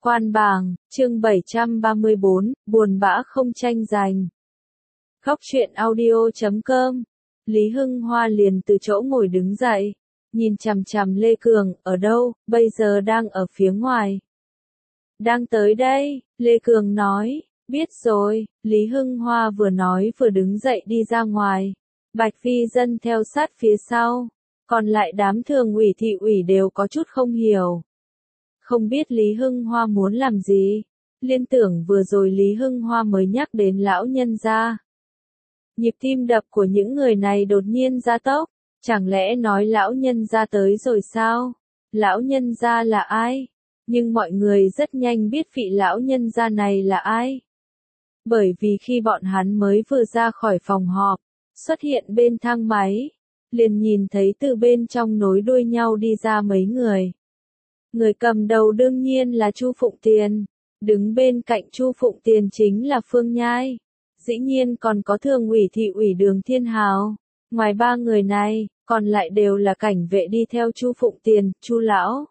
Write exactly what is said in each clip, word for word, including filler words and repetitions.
Quan bàng, chương bảy trăm ba mươi bốn, buồn bã không tranh giành. Góc truyện audio chấm com. Lý Hưng Hoa liền từ chỗ ngồi đứng dậy, nhìn chằm chằm Lê Cường, ở đâu, bây giờ đang ở phía ngoài. Đang tới đây, Lê Cường nói, biết rồi, Lý Hưng Hoa vừa nói vừa đứng dậy đi ra ngoài. Bạch Phi Dân theo sát phía sau, còn lại đám thường ủy thị ủy đều có chút không hiểu. Không biết Lý Hưng Hoa muốn làm gì, liên tưởng vừa rồi Lý Hưng Hoa mới nhắc đến lão nhân gia. Nhịp tim đập của những người này đột nhiên gia tốc, chẳng lẽ nói lão nhân gia tới rồi sao? Lão nhân gia là ai? Nhưng mọi người rất nhanh biết vị lão nhân gia này là ai. Bởi vì khi bọn hắn mới vừa ra khỏi phòng họp, xuất hiện bên thang máy, liền nhìn thấy từ bên trong nối đuôi nhau đi ra mấy người. Người cầm đầu đương nhiên là Chu Phụng Tiền, đứng bên cạnh Chu Phụng Tiền chính là Phương Nhai, dĩ nhiên còn có thường ủy thị ủy Đường Thiên Hào. Ngoài ba người này, còn lại đều là cảnh vệ đi theo Chu Phụng Tiền, Chu lão.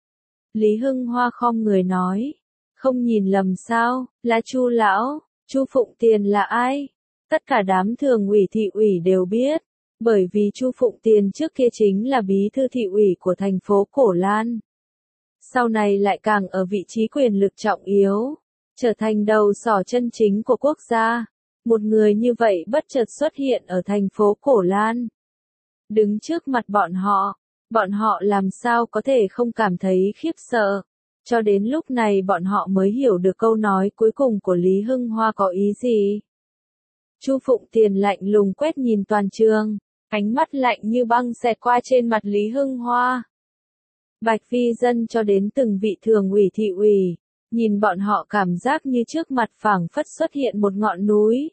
Lý Hưng Hoa khom người nói, không nhìn lầm sao, là Chu lão. Chu Phụng Tiền là ai? Tất cả đám thường ủy thị ủy đều biết, bởi vì Chu Phụng Tiền trước kia chính là bí thư thị ủy của thành phố Cổ Lan. Sau này lại càng ở vị trí quyền lực trọng yếu, trở thành đầu sỏ chân chính của quốc gia. Một người như vậy bất chợt xuất hiện ở thành phố Cổ Lan. Đứng trước mặt bọn họ, bọn họ làm sao có thể không cảm thấy khiếp sợ. Cho đến lúc này bọn họ mới hiểu được câu nói cuối cùng của Lý Hưng Hoa có ý gì. Chu Phụng Tiền lạnh lùng quét nhìn toàn trường, ánh mắt lạnh như băng xẹt qua trên mặt Lý Hưng Hoa. Bạch Phi Dân cho đến từng vị thường ủy thị ủy, nhìn bọn họ cảm giác như trước mặt phảng phất xuất hiện một ngọn núi.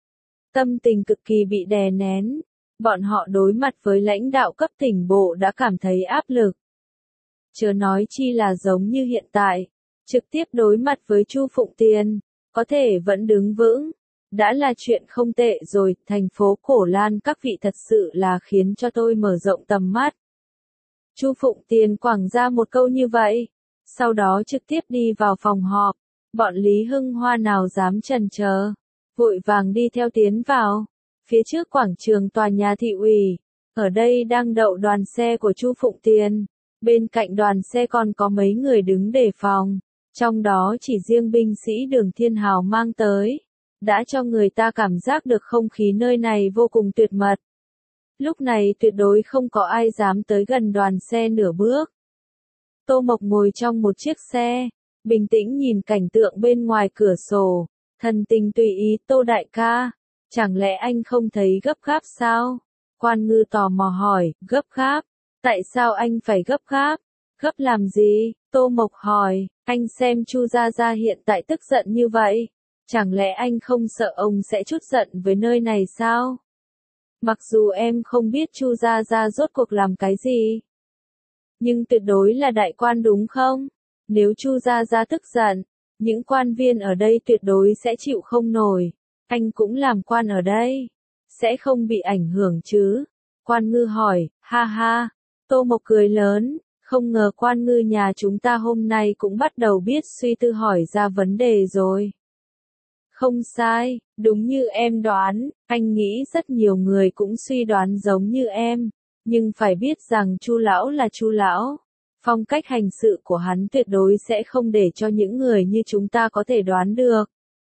Tâm tình cực kỳ bị đè nén, bọn họ đối mặt với lãnh đạo cấp tỉnh bộ đã cảm thấy áp lực. Chớ nói chi là giống như hiện tại, trực tiếp đối mặt với Chu Phụng Tiền, có thể vẫn đứng vững, đã là chuyện không tệ rồi. Thành phố Cổ Lan các vị thật sự là khiến cho tôi mở rộng tầm mắt. Chu Phụng Tiền quẳng ra một câu như vậy, sau đó trực tiếp đi vào phòng họp, bọn Lý Hưng Hoa nào dám chần chờ, vội vàng đi theo tiến vào. Phía trước quảng trường tòa nhà thị ủy, ở đây đang đậu đoàn xe của Chu Phụng Tiền, bên cạnh đoàn xe còn có mấy người đứng đề phòng, trong đó chỉ riêng binh sĩ Đường Thiên Hào mang tới, đã cho người ta cảm giác được không khí nơi này vô cùng tuyệt mật. Lúc này tuyệt đối không có ai dám tới gần đoàn xe nửa bước. Tô Mộc ngồi trong một chiếc xe, bình tĩnh nhìn cảnh tượng bên ngoài cửa sổ, thần tình tùy ý. Tô đại ca, chẳng lẽ anh không thấy gấp gáp sao? Quan Ngư tò mò hỏi, gấp gáp? Tại sao anh phải gấp gáp? Gấp làm gì? Tô Mộc hỏi, anh xem Chu Gia Gia hiện tại tức giận như vậy, chẳng lẽ anh không sợ ông sẽ trút giận với nơi này sao? Mặc dù em không biết Chu Gia Gia rốt cuộc làm cái gì, nhưng tuyệt đối là đại quan đúng không? Nếu Chu Gia Gia tức giận, những quan viên ở đây tuyệt đối sẽ chịu không nổi. Anh cũng làm quan ở đây, sẽ không bị ảnh hưởng chứ? Quan Ngư hỏi, ha ha. Tô Mộc cười lớn, không ngờ Quan Ngư nhà chúng ta hôm nay cũng bắt đầu biết suy tư hỏi ra vấn đề rồi. Không sai, đúng như em đoán, anh nghĩ rất nhiều người cũng suy đoán giống như em, nhưng phải biết rằng Chu lão là Chu lão, phong cách hành sự của hắn tuyệt đối sẽ không để cho những người như chúng ta có thể đoán được.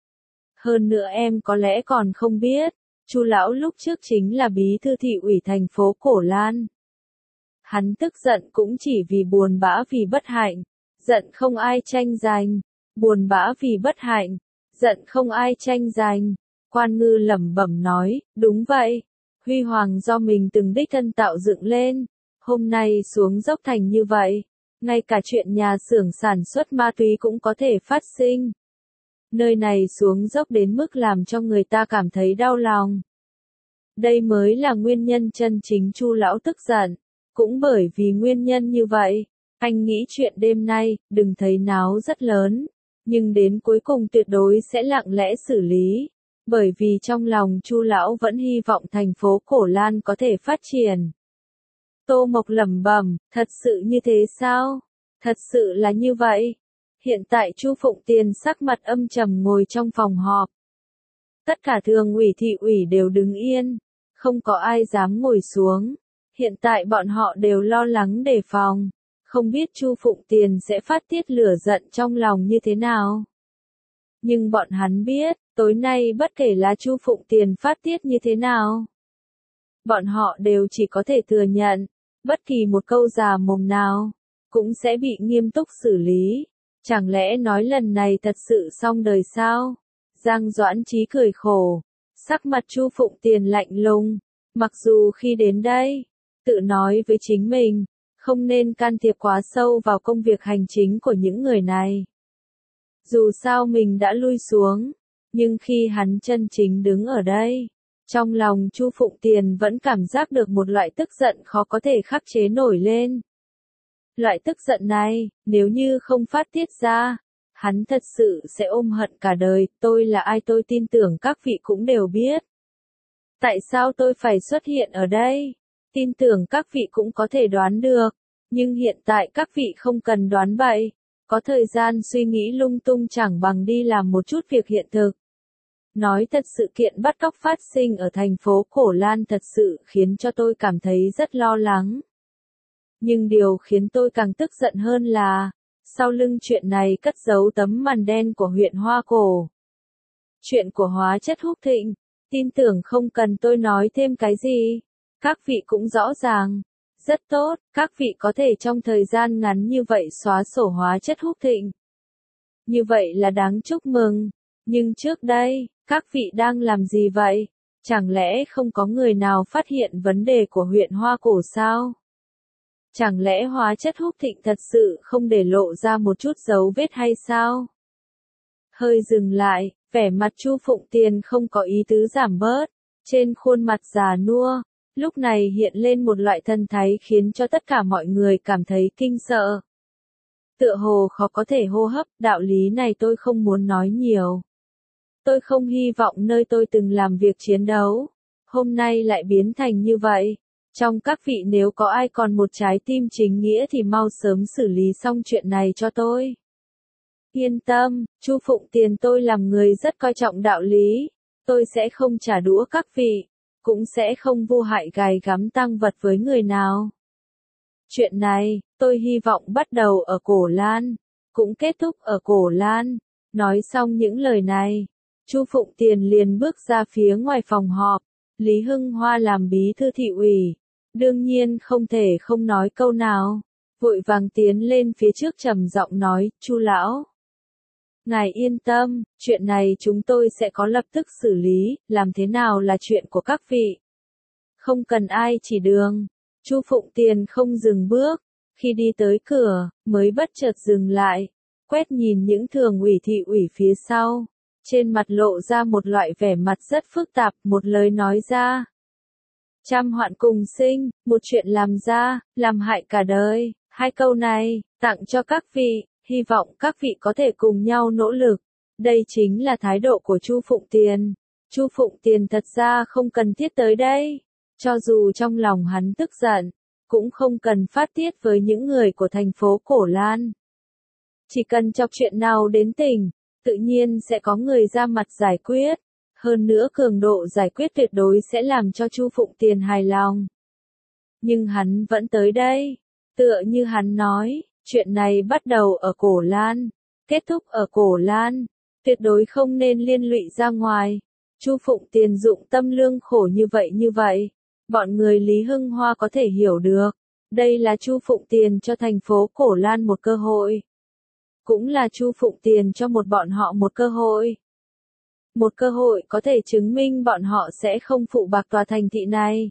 Hơn nữa em có lẽ còn không biết, Chu lão lúc trước chính là bí thư thị ủy thành phố Cổ Lan. Hắn tức giận cũng chỉ vì buồn bã vì bất hạnh, giận không ai tranh giành, buồn bã vì bất hạnh, giận không ai tranh giành. Quan Ngư lẩm bẩm nói, đúng vậy, huy hoàng do mình từng đích thân tạo dựng lên, hôm nay xuống dốc thành như vậy, ngay cả chuyện nhà xưởng sản xuất ma túy cũng có thể phát sinh. Nơi này xuống dốc đến mức làm cho người ta cảm thấy đau lòng. Đây mới là nguyên nhân chân chính Chu lão tức giận. Cũng bởi vì nguyên nhân như vậy, anh nghĩ chuyện đêm nay, đừng thấy náo rất lớn, nhưng đến cuối cùng tuyệt đối sẽ lặng lẽ xử lý, bởi vì trong lòng Chu lão vẫn hy vọng thành phố Cổ Lan có thể phát triển. Tô Mộc lẩm bẩm, thật sự như thế sao? Thật sự là như vậy. Hiện tại Chu Phụng Tiền sắc mặt âm trầm ngồi trong phòng họp. Tất cả thường ủy thị ủy đều đứng yên, không có ai dám ngồi xuống. Hiện tại bọn họ đều lo lắng đề phòng, không biết Chu Phụng Tiền sẽ phát tiết lửa giận trong lòng như thế nào. Nhưng bọn hắn biết, tối nay bất kể là Chu Phụng Tiền phát tiết như thế nào, bọn họ đều chỉ có thể thừa nhận, bất kỳ một câu già mồm nào, cũng sẽ bị nghiêm túc xử lý. Chẳng lẽ nói lần này thật sự xong đời sao? Giang Doãn Chí cười khổ, sắc mặt Chu Phụng Tiền lạnh lùng, mặc dù khi đến đây, tự nói với chính mình, không nên can thiệp quá sâu vào công việc hành chính của những người này. Dù sao mình đã lui xuống, nhưng khi hắn chân chính đứng ở đây, trong lòng Chu Phụng Tiền vẫn cảm giác được một loại tức giận khó có thể khắc chế nổi lên. Loại tức giận này, nếu như không phát tiết ra, hắn thật sự sẽ ôm hận cả đời. Tôi là ai tôi tin tưởng các vị cũng đều biết. Tại sao tôi phải xuất hiện ở đây? Tin tưởng các vị cũng có thể đoán được. Nhưng hiện tại các vị không cần đoán bậy. Có thời gian suy nghĩ lung tung chẳng bằng đi làm một chút việc hiện thực. Nói thật, sự kiện bắt cóc phát sinh ở thành phố Cổ Lan thật sự khiến cho tôi cảm thấy rất lo lắng. Nhưng điều khiến tôi càng tức giận hơn là, sau lưng chuyện này cất giấu tấm màn đen của huyện Hoa Cổ. Chuyện của hóa chất húc thịnh, tin tưởng không cần tôi nói thêm cái gì. Các vị cũng rõ ràng. Rất tốt, các vị có thể trong thời gian ngắn như vậy xóa sổ hóa chất húc thịnh. Như vậy là đáng chúc mừng. Nhưng trước đây, các vị đang làm gì vậy? Chẳng lẽ không có người nào phát hiện vấn đề của huyện Hoa Cổ sao? Chẳng lẽ hóa chất húc thịnh thật sự không để lộ ra một chút dấu vết hay sao? Hơi dừng lại, vẻ mặt Chu Phụng Tiền không có ý tứ giảm bớt. Trên khuôn mặt già nua, lúc này hiện lên một loại thần thái khiến cho tất cả mọi người cảm thấy kinh sợ. Tựa hồ khó có thể hô hấp, đạo lý này tôi không muốn nói nhiều. Tôi không hy vọng nơi tôi từng làm việc chiến đấu, hôm nay lại biến thành như vậy. Trong các vị nếu có ai còn một trái tim chính nghĩa thì mau sớm xử lý xong chuyện này cho tôi. Yên tâm, Chu Phụng Tiền tôi làm người rất coi trọng đạo lý. Tôi sẽ không trả đũa các vị, cũng sẽ không vô hại gài gắm tang vật với người nào. Chuyện này, tôi hy vọng bắt đầu ở Cổ Lan, cũng kết thúc ở Cổ Lan. Nói xong những lời này, Chu Phụng Tiền liền bước ra phía ngoài phòng họp. Lý Hưng Hoa làm bí thư thị ủy, đương nhiên không thể không nói câu nào, vội vàng tiến lên phía trước trầm giọng nói, Chu lão, ngài yên tâm, chuyện này chúng tôi sẽ có lập tức xử lý, làm thế nào là chuyện của các vị. Không cần ai chỉ đường. Chu Phụng Tiền không dừng bước, khi đi tới cửa, mới bất chợt dừng lại, quét nhìn những thường ủy thị ủy phía sau. Trên mặt lộ ra một loại vẻ mặt rất phức tạp, một lời nói ra. Trăm hoạn cùng sinh, một chuyện làm ra, làm hại cả đời. Hai câu này, tặng cho các vị, hy vọng các vị có thể cùng nhau nỗ lực. Đây chính là thái độ của Chu Phụng Tiền. Chu Phụng Tiền thật ra không cần thiết tới đây. Cho dù trong lòng hắn tức giận, cũng không cần phát tiết với những người của thành phố Cổ Lan. Chỉ cần chọc chuyện nào đến tỉnh, tự nhiên sẽ có người ra mặt giải quyết. Hơn nữa cường độ giải quyết tuyệt đối sẽ làm cho Chu Phụng Tiền hài lòng. Nhưng hắn vẫn tới đây. Tựa như hắn nói, chuyện này bắt đầu ở Cổ Lan, kết thúc ở Cổ Lan, tuyệt đối không nên liên lụy ra ngoài. Chu Phụng Tiền dụng tâm lương khổ như vậy như vậy, bọn người Lý Hưng Hoa có thể hiểu được. Đây là Chu Phụng Tiền cho thành phố Cổ Lan một cơ hội. Cũng là Chu Phụng Tiền cho một bọn họ một cơ hội. Một cơ hội có thể chứng minh bọn họ sẽ không phụ bạc tòa thành thị này.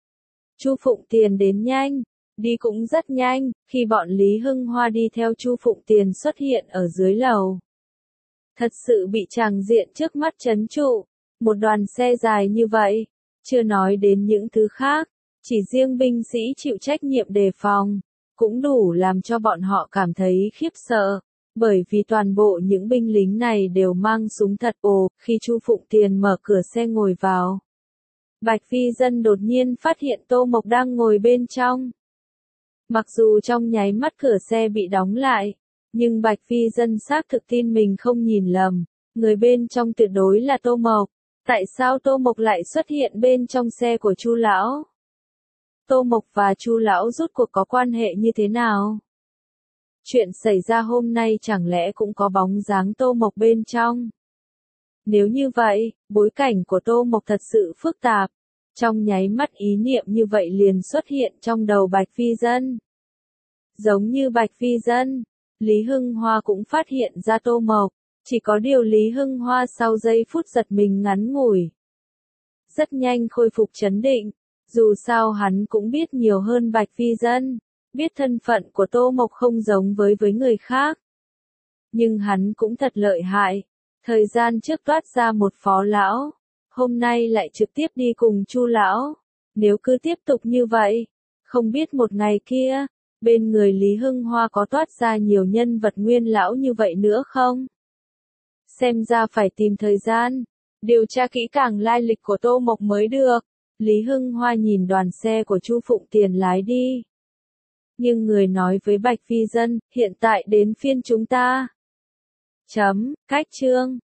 Chu Phụng Tiền đến nhanh, đi cũng rất nhanh, khi bọn Lý Hưng Hoa đi theo Chu Phụng Tiền xuất hiện ở dưới lầu. Thật sự bị tràng diện trước mắt trấn trụ, một đoàn xe dài như vậy, chưa nói đến những thứ khác, chỉ riêng binh sĩ chịu trách nhiệm đề phòng, cũng đủ làm cho bọn họ cảm thấy khiếp sợ. Bởi vì toàn bộ những binh lính này đều mang súng thật. Ồ, khi Chu Phụng Tiền mở cửa xe ngồi vào, Bạch Phi Dân đột nhiên phát hiện Tô Mộc đang ngồi bên trong. Mặc dù trong nháy mắt cửa xe bị đóng lại, Nhưng Bạch Phi Dân xác thực tin mình không nhìn lầm, người bên trong tuyệt đối là Tô Mộc. Tại sao Tô Mộc lại xuất hiện bên trong xe của Chu lão? Tô Mộc và Chu lão rốt cuộc có quan hệ như thế nào? Chuyện xảy ra hôm nay chẳng lẽ cũng có bóng dáng Tô Mộc bên trong? Nếu như vậy, bối cảnh của Tô Mộc thật sự phức tạp. Trong nháy mắt ý niệm như vậy liền xuất hiện trong đầu Bạch Phi Dân. Giống như Bạch Phi Dân, Lý Hưng Hoa cũng phát hiện ra Tô Mộc, chỉ có điều Lý Hưng Hoa sau giây phút giật mình ngắn ngủi, rất nhanh khôi phục trấn định, dù sao hắn cũng biết nhiều hơn Bạch Phi Dân, biết thân phận của Tô Mộc không giống với với người khác. Nhưng hắn cũng thật lợi hại, thời gian trước toát ra một phó lão, hôm nay lại trực tiếp đi cùng Chu lão, nếu cứ tiếp tục như vậy, không biết một ngày kia, bên người Lý Hưng Hoa có toát ra nhiều nhân vật nguyên lão như vậy nữa không? Xem ra phải tìm thời gian, điều tra kỹ càng lai lịch của Tô Mộc mới được. Lý Hưng Hoa nhìn đoàn xe của Chu Phụng Tiền lái đi. Nhưng người nói với Bạch Phi Dân, hiện tại đến phiên chúng ta. Chấm, cách chương.